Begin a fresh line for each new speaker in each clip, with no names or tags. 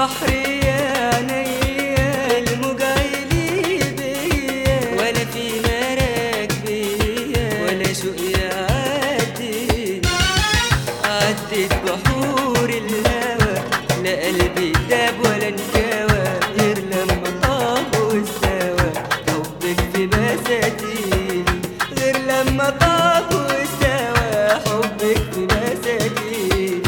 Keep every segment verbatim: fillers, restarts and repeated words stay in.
البحر يا عينيا الموج عالي بيا، ولا في مراكبية ولا شوق يعدي. عدت بحور الهوى لا قلبي داب ولا انكوى، غير لما طاب واستوى حبك في بساتيني، غير لما طاب واستوى حبك في بساتيني.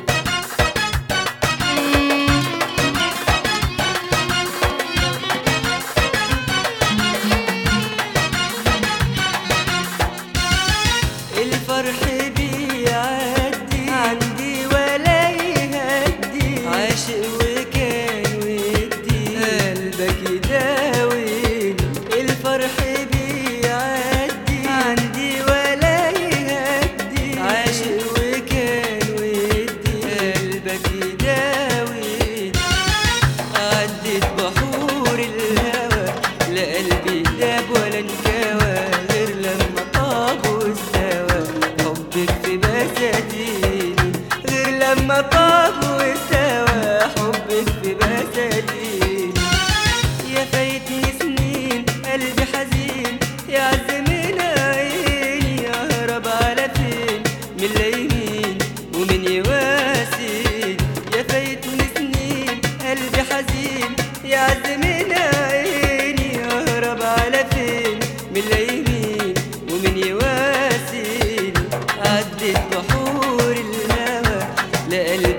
الفرح بيعدي عندي ولا يهدي، عاشق وكان ودي قلبك يداويني. الفرح بيعدي عندي ولا يهدي، عاشق وكان ودي قلبك يداويني. عدت بحور الهوى لا قلبي داب ولا انكوى، غير لما طاب واستوى حبك في بساتيني، غير لما طاب واستوى حبك في بساتيني. يا فايتني سنين قلبي حزين يعز من عيني، اهرب على فين من اليمين ومن يواسيني. يا فايتني سنين قلبي حزين يعز من عيني، اهرب على فين من اليمين ومن يواسيني. عدت بحور الهوى لا قلبي